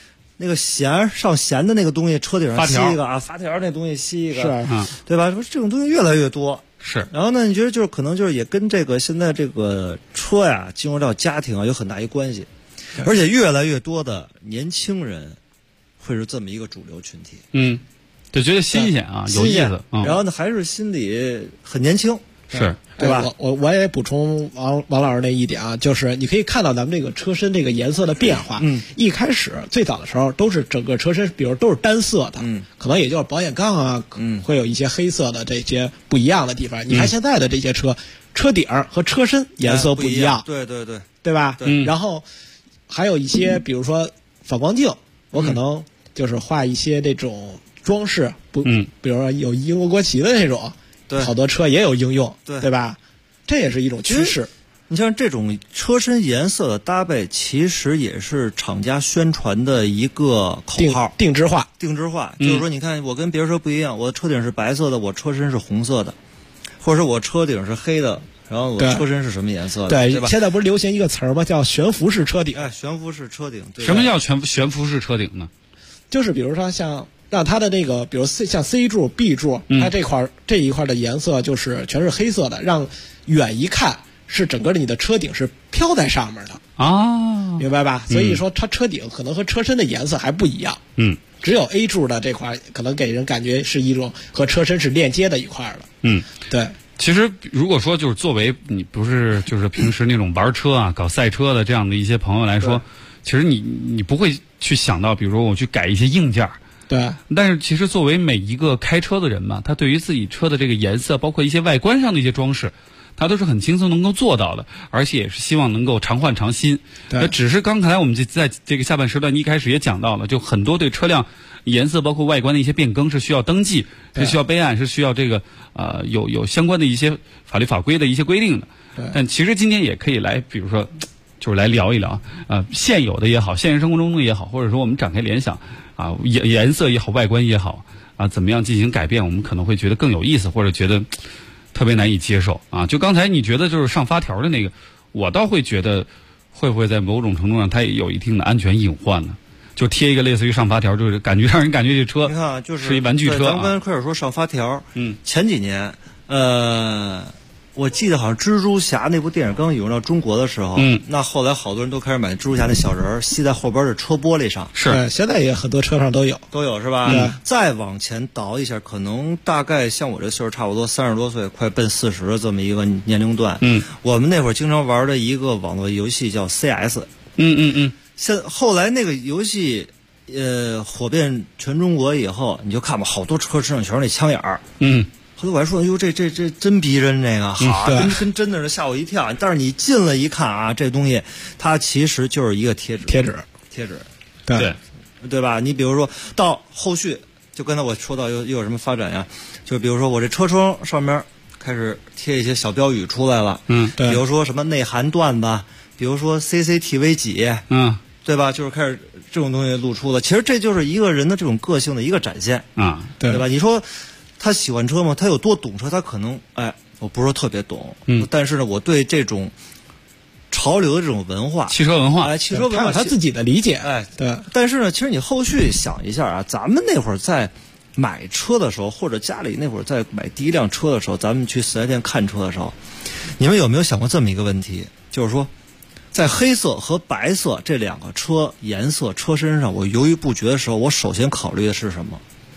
那个上弦的那个东西，车顶上吸一个啊，发条那东西吸一个， 是对吧？说这种东西越来越多。 是， 然后呢？你觉得就是可能就是也跟这个现在这个车呀进入到家庭啊有很大一关系，而且越来越多的年轻人会是这么一个主流群体。 就觉得新鲜啊，有意思。 然后呢，还是心里很年轻， 是对吧？ 我也补充王老师那一点啊，就是你可以看到咱们这个车身这个颜色的变化。一开始最早的时候都是整个车身，比如都是单色的，可能也就是保险杠啊，会有一些黑色的这些不一样的地方。你看现在的这些车，车顶和车身颜色不一样， 对对对， 对吧？然后还有一些，比如说反光镜，我可能就是画一些这种装饰，比如说有英国国旗的那种。好多车也有应用，对吧？这也是一种趋势。 你像这种车身颜色的搭配，其实也是厂家宣传的一个口号， 定制化。 就是说，你看我跟别人车不一样，我的车顶是白色的，我车身是红色的，或者说我车顶是黑的，然后我车身是什么颜色的，对吧？ 现在不是流行一个词儿吗？叫悬浮式车顶。 悬浮式车顶。 什么叫悬浮式车顶呢？ 就是比如说像。让它的那个，比如像 C 柱、B 柱，它这一块的颜色就是全是黑色的，让远一看是整个的你的车顶是飘在上面的啊， 明白吧？所以说它车顶可能和车身的颜色还不一样，只有 A 柱的这块可能给人感觉是一种和车身是链接的一块的，对。 其实如果说就是作为你不是就是平时那种玩车啊、搞赛车的这样的一些朋友来说，其实你不会去想到，比如说我去改一些硬件。 对， 但是其实作为每一个开车的人嘛，他对于自己车的这个颜色，包括一些外观上的一些装饰，他都是很轻松能够做到的，而且也是希望能够常换常新。 对， 只是刚才我们在这个下半时段一开始也讲到了，就很多对车辆颜色包括外观的一些变更是需要登记，是需要备案，是需要这个有相关的一些法律法规的一些规定的。但其实今天也可以来，比如说就是来聊一聊现有的也好，现实生活中的也好，或者说我们展开联想。颜色也好，外观也好怎么样进行改变，我们可能会觉得更有意思，或者觉得特别难以接受就刚才你觉得就是上发条的那个，我倒会觉得会不会在某种程度上它也有一定的安全隐患呢？就贴一个类似于上发条，就是让人感觉这车你看就是一玩具车。 咱们跟快手说上发条，前几年我记得好像蜘蛛侠那部电影刚引入到中国的时候，那后来好多人都开始买蜘蛛侠那小人吸在后边的车玻璃上。 是， 现在也很多车上都有是吧？再往前倒一下，可能大概像我这岁数差不多30多岁，快奔40的这么一个年龄段。我们那会儿经常玩的一个网络游戏叫 CS。后来那个游戏火遍全中国以后，你就看吧，好多车身上全是那枪眼儿。后来我还说，哟，这真逼真，这个好，跟真的是吓我一跳。但是你近了一看这东西它其实就是一个贴纸，对吧？你比如说到后续，就刚才我说到又有什么发展呀？就比如说我这车窗上面开始贴一些小标语出来了，比如说什么内涵段子，比如说 CCTV 几，对吧？就是开始这种东西露出了。其实这就是一个人的这种个性的一个展现对吧？你说他喜欢车吗？他有多懂车？他可能我不是说特别懂，但是呢，我对这种潮流的这种文化， 汽车文化， 他有他自己的理解，对。 但是呢，其实你后续想一下咱们那会儿在买车的时候，或者家里那会儿在买第一辆车的时候，咱们去4S店看车的时候，你们有没有想过这么一个问题？就是说，在黑色和白色这两个车颜色车身上，我犹豫不决的时候，我首先考虑的是什么？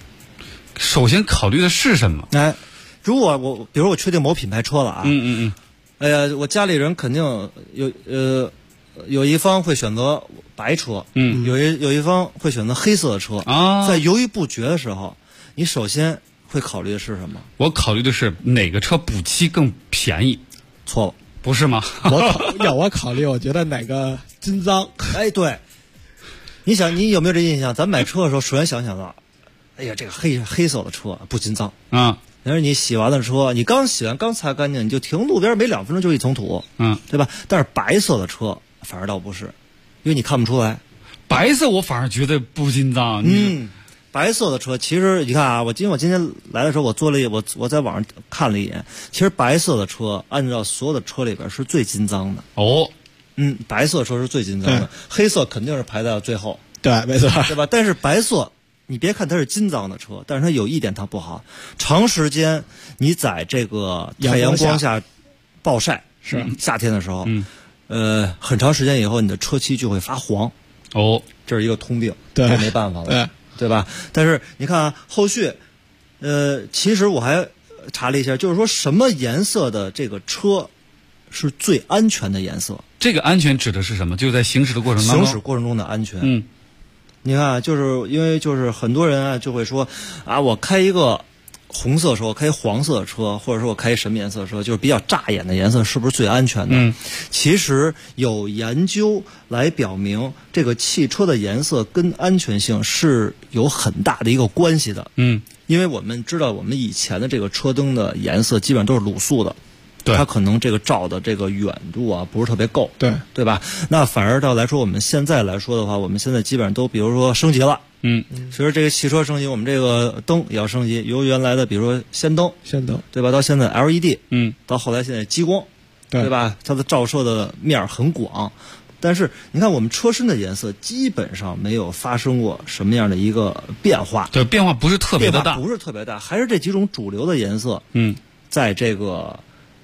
如果比如我确定某品牌车了我家里人肯定有一方会选择白车，有一方会选择黑色的车在犹豫不决的时候，你首先会考虑的是什么？ 我考虑的是哪个车补漆更便宜。 错了， 不是吗？ 我考虑，我觉得哪个金脏。 对，你想你有没有这印象？咱买车的时候，首先想到。这个黑色的车不金脏但是你洗完了车，你刚洗完刚擦干净，你就停路边，没2分钟就一层土对吧？但是白色的车反而倒不是，因为你看不出来。 白色我反而觉得不金脏。 白色的车其实你看我今天来的时候，我在网上看了一眼，其实白色的车按照所有的车里边是最金脏的。白色车是最金脏的，黑色肯定是排在最后。 对，没错， 对吧？但是白色，你别看它是金脏的车，但是它有一点它不好，长时间你在这个太阳光下暴晒， 是夏天的时候，很长时间以后，你的车漆就会发黄。 哦， 这是一个通病， 对， 这没办法了，对吧？但是你看啊，后续，其实我还查了一下，就是说什么颜色的这个车是最安全的颜色？ 这个安全指的是什么？就是在行驶的过程当中， 行驶过程中的安全。你看，就是因为就是很多人啊就会说啊，我开一个红色车，开黄色的车，或者说我开什么颜色的车，就是比较扎眼的颜色，是不是最安全的？其实有研究来表明，这个汽车的颜色跟安全性是有很大的一个关系的。因为我们知道，我们以前的这个车灯的颜色基本上都是卤素的。它可能这个照的这个远度啊不是特别够，对吧？那反而到来说，我们现在来说的话，我们现在基本上都比如说升级了，随着这个汽车升级，我们这个灯也要升级，由原来的比如说氙灯，对吧？到现在 LED，到后来现在激光，对吧？它的照射的面很广，但是你看我们车身的颜色基本上没有发生过什么样的一个变化， 对，变化不是特别的大， 不是特别大，还是这几种主流的颜色，在这个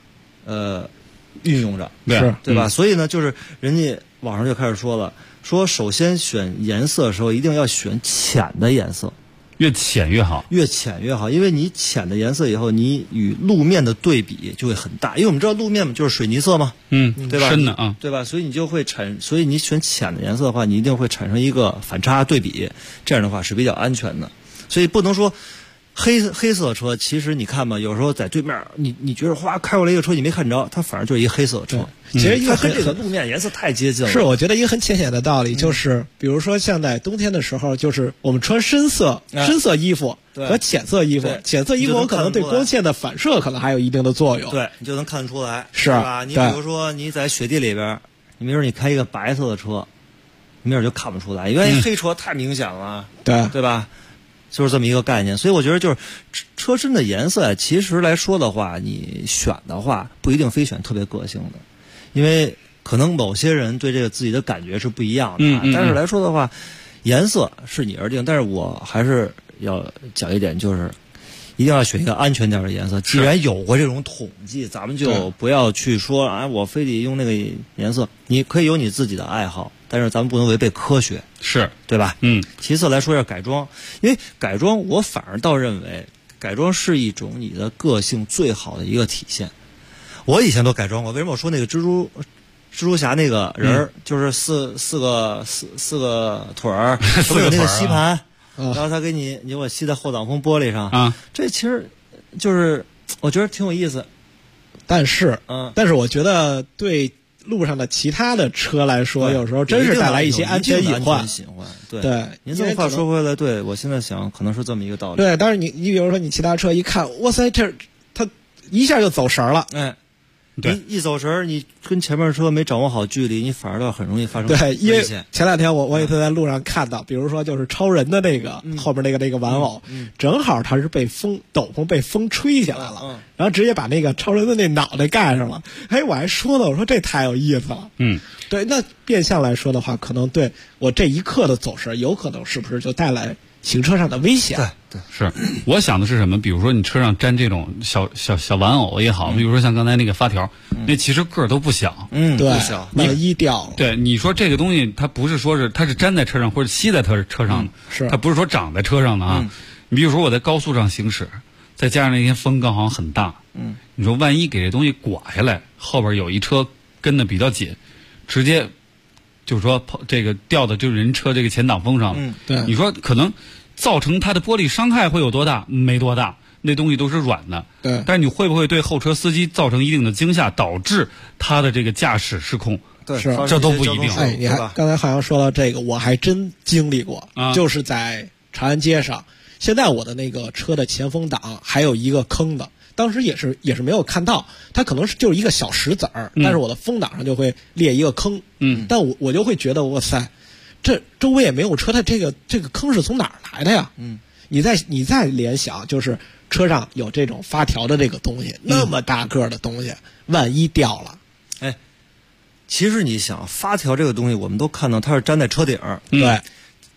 运用着，对吧？所以呢，就是人家网上就开始说了，说首先选颜色的时候一定要选浅的颜色， 越浅越好， 越浅越好，因为你浅的颜色以后，你与路面的对比就会很大，因为我们知道路面就是水泥色嘛，对吧？ 深的啊， 对吧？所以你就会所以你选浅的颜色的话，你一定会产生一个反差对比，这样的话是比较安全的，所以不能说。黑色车，其实你看吧，有时候在对面，你觉得哗开过来一个车，你没看着，它反而就是一个黑色的车。 其实它跟这个路面颜色太接近了。 是，我觉得一个很浅显的道理，就是比如说像在冬天的时候，就是我们穿深色衣服和浅色衣服，浅色衣服可能对光线的反射可能还有一定的作用。 对，你就能看得出来， 是吧？你比如说你在雪地里边，你没准你开一个白色的车，你没准就看不出来，因为黑车太明显了，对吧？就是这么一个概念，所以我觉得就是车身的颜色，其实来说的话，你选的话不一定非选特别个性的，因为可能某些人对这个自己的感觉是不一样的。但是来说的话，颜色是你而定，但是我还是要讲一点，就是一定要选一个安全点的颜色。既然有过这种统计，咱们就不要去说啊，我非得用那个颜色。你可以有你自己的爱好，但是咱们不能违背科学，对吧？其次来说要改装，因为改装我反而倒认为改装是一种你的个性最好的一个体现。我以前都改装过，为什么我说那个蜘蛛侠那个人就是四个腿儿，都有那个吸盘，然后他给你给我吸在后挡风玻璃上，这其实就是我觉得挺有意思。 但是我觉得对路上的其他的车来说，有时候真是带来一些安全隐患。对， 您这么话说回来，对我现在想可能是这么一个道理。 对，但是你比如说你其他车一看，哇塞，它一下就走神了。 你一走神，你跟前面车没掌握好距离，你反而倒很容易发生危险。 对，因为前两天我也在路上看到，比如说就是超人的那个后面那个玩偶，正好他是被斗篷被风吹起来了，然后直接把那个超人的那脑袋盖上了。我还说呢，我说这太有意思了。对，那变相来说的话，可能对我这一刻的走神，有可能是不是就带来行车上的危险？ 对， 是。我想的是什么？比如说你车上粘这种小玩偶也好，比如说像刚才那个发条，那其实个儿都不小， 对， 不小， 万一掉了。 对，你说这个东西它不是说是它是粘在车上或者吸在车上的， 是它不是说长在车上的啊。你比如说我在高速上行驶，再加上那天风刚好很大，你说万一给这东西刮下来，后边有一车跟的比较紧，直接就是说这个掉的就是人车这个前挡风上了。 对， 你说可能造成它的玻璃伤害会有多大？没多大，那东西都是软的。 对， 但是你会不会对后车司机造成一定的惊吓，导致他的这个驾驶失控？ 对， 这都不一定。 你还刚才好像说到这个，我还真经历过，就是在长安街上。现在我的那个车的前风挡还有一个坑的，当时也是没有看到，它可能是就是一个小石子儿，但是我的风挡上就会裂一个坑。但我就会觉得哇塞，这周围也没有车，它这个坑是从哪儿来的呀？你再联想，就是车上有这种发条的这个东西，那么大个的东西，万一掉了， 其实你想发条这个东西，我们都看到它是粘在车顶， 对。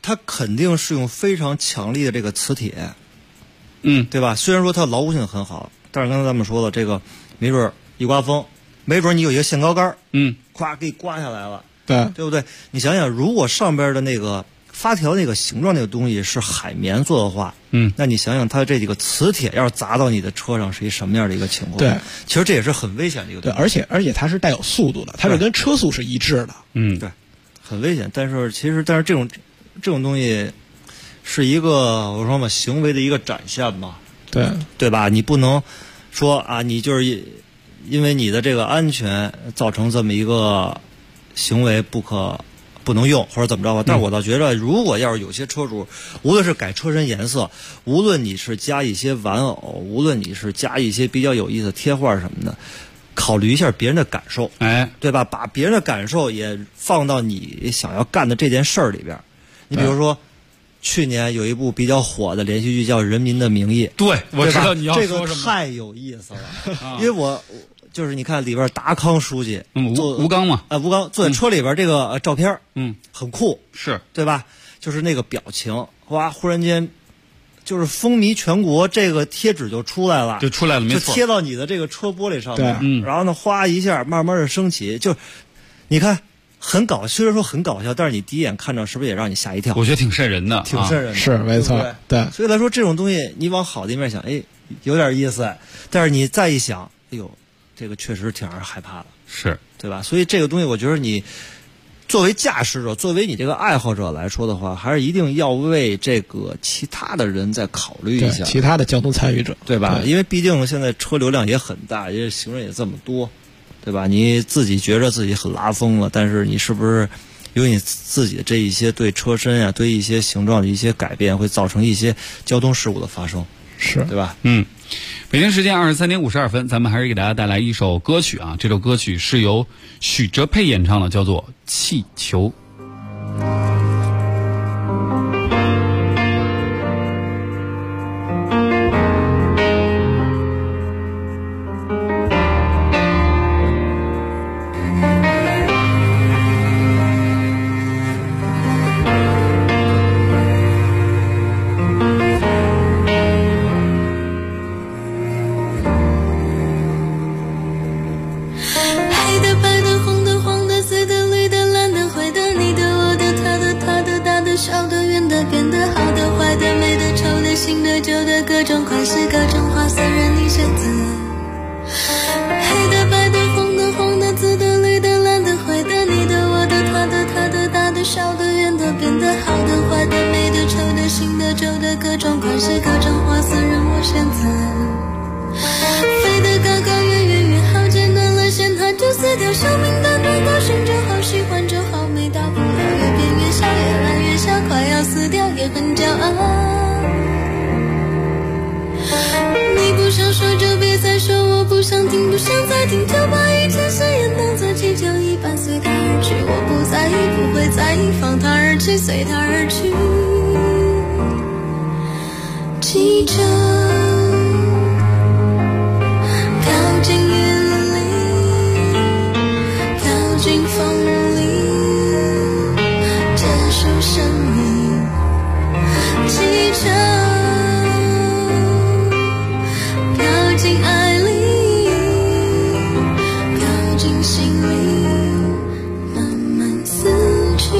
它肯定是用非常强力的这个磁铁，对吧？虽然说它牢固性很好，但是刚才咱们说了，这个没准一刮风，没准你有一个限高杆，咵给刮下来了，对不对？你想想，如果上边的那个发条那个形状那个东西是海绵做的话，那你想想它这几个磁铁要是砸到你的车上是一什么样的一个情况？对，其实这也是很危险的一个东西。 对，而且它是带有速度的，它是跟车速是一致的。 对，很危险。但是这种东西是一个我说嘛行为的一个展现嘛，对吧？你不能说啊，你就是因为你的这个安全造成这么一个行为不能用或者怎么着吧，但是我倒觉得，如果要是有些车主，无论是改车身颜色，无论你是加一些玩偶，无论你是加一些比较有意思的贴画什么的，考虑一下别人的感受，对吧？把别人的感受也放到你想要干的这件事儿里边。你比如说，去年有一部比较火的连续剧叫《人民的名义》， 对，我知道你要说什么， 这个太有意思了，因为就是你看里边达康书记， 吴刚嘛， 吴刚坐在车里边这个照片，很酷， 是对吧？就是那个表情，哇，忽然间就是风靡全国，这个贴纸就出来了， 没错， 就贴到你的这个车玻璃上面，然后呢，哗一下，慢慢的升起，就你看很搞，虽然说很搞笑，但是你第一眼看到是不是也让你吓一跳？ 我觉得挺瘆人的， 挺瘆人的， 是没错，对。 所以来说，这种东西你往好的一面想，有点意思，但是你再一想，哎呦。这个确实挺让人害怕的， 是对吧？所以这个东西，我觉得你作为驾驶者，作为你这个爱好者来说的话，还是一定要为这个其他的人再考虑一下， 其他的交通参与者， 对吧？因为毕竟现在车流量也很大，也行人也这么多，对吧？你自己觉着自己很拉风了，但是你是不是由你自己的这一些对车身啊、对一些形状的一些改变，会造成一些交通事故的发生？ 是， 对吧？ 北京时间23:52，咱们还是给大家带来一首歌曲啊，这首歌曲是由许哲佩演唱的，叫做《气球》。 气球飘进云里，飘进风里，接受生命。气球飘进爱里，飘进心里，慢慢死去。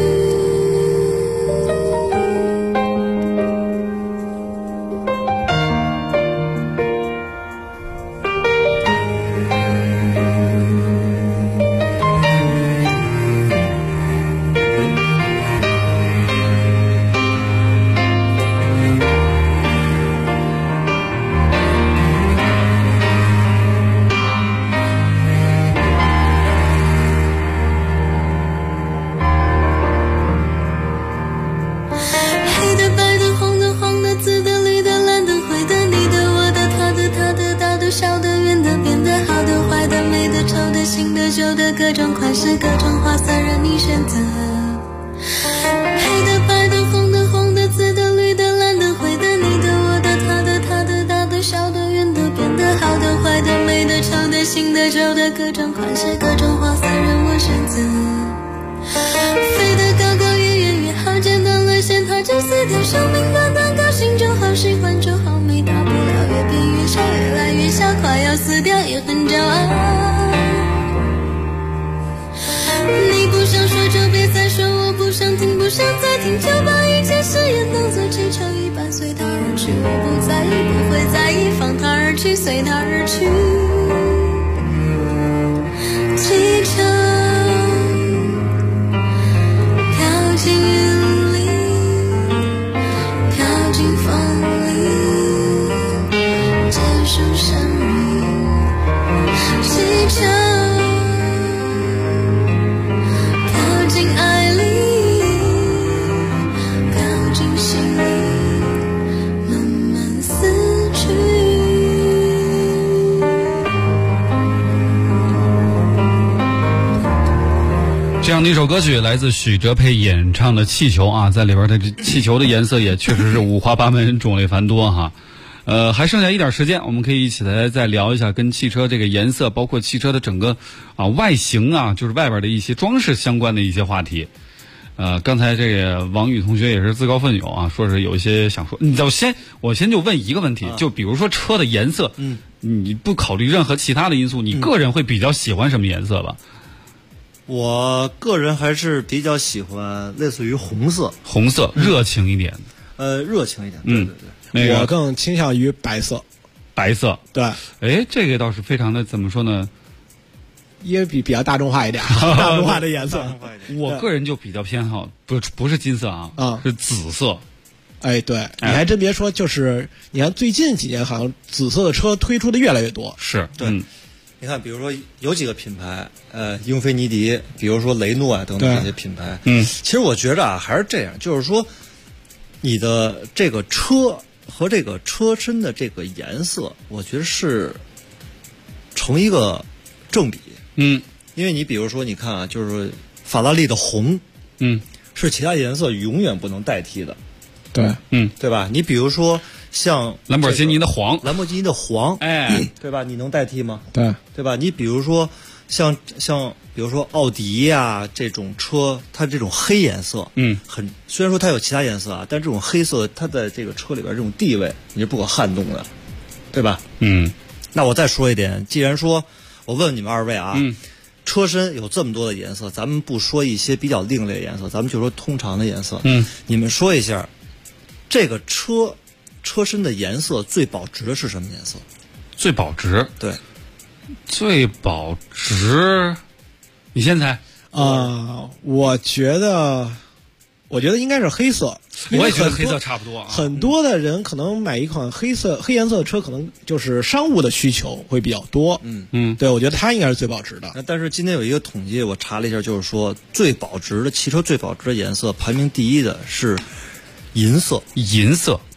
各种款式，各种花色任你选择。黑的、白的、红的、黄的、紫的、绿的、蓝的、灰的，你的、我的、他的、他的、大的、小的、圆的、扁的，好的、坏的、美的、丑的、新的、旧的，各种款式，各种花色任我选择。飞得高高，越远越好，剪断了就撕掉，生命短短，高兴就好，喜欢就好，没大不了，越变越小，越来越小，快要死掉也很骄傲。你不想说就别再说，我不想听，不想再听，就把一切誓言当作气球一般随它而去，我不在意，不会在意，放它而去，随它而去。气球飘进云里，飘进风里，结束生命。气球飘进爱里，飘进心里，慢慢死去。 这样的一首歌曲来自许哲佩演唱的《气球》啊，在里边的气球的颜色也确实是五花八门，种类繁多哈。还剩下一点时间，我们可以一起来再聊一下跟汽车这个颜色，包括汽车的整个外形啊，就是外边的一些装饰相关的一些话题。刚才这个王宇同学也是自告奋勇啊，说是有一些想说。我先就问一个问题，就比如说车的颜色，你不考虑任何其他的因素，你个人会比较喜欢什么颜色吧？ 我个人还是比较喜欢类似于红色， 热情一点的。热情一点，对对对。 我更倾向于白色。 白色， 对。 哎，这个倒是非常的怎么说呢？ 也比较大众化一点，大众化的颜色。 我个人就比较偏好不是金色啊，是紫色。 哎，对，你还真别说，就是你看最近几年好像紫色的车推出的越来越多。 是， 对。你看，比如说有几个品牌，英菲尼迪，比如说雷诺啊等等这些品牌，其实我觉着啊还是这样，就是说你的这个车和这个车身的这个颜色，我觉得是成一个正比。因为你比如说你看啊，就是法拉利的红，是其他颜色永远不能代替的。 对， 对吧？你比如说像兰博基尼的黄， 哎，对吧？你能代替吗？ 对吧？你比如说像比如说奥迪呀这种车，它这种黑颜色，虽然说它有其他颜色啊，但这种黑色它在这个车里边这种地位你是不可撼动的，对吧？那我再说一点，既然说我问你们二位啊，车身有这么多的颜色，咱们不说一些比较另类的颜色，咱们就说通常的颜色，你们说一下这个车身的颜色最保值的是什么颜色？ 最保值？ 对， 最保值，你先猜。 我觉得应该是黑色。 我也觉得黑色差不多。 很多的人可能买一款黑颜色的车，可能就是商务的需求会比较多。对，我觉得它应该是最保值的。 但是今天有一个统计，我查了一下，就是说汽车最保值的颜色排名第一的是银色。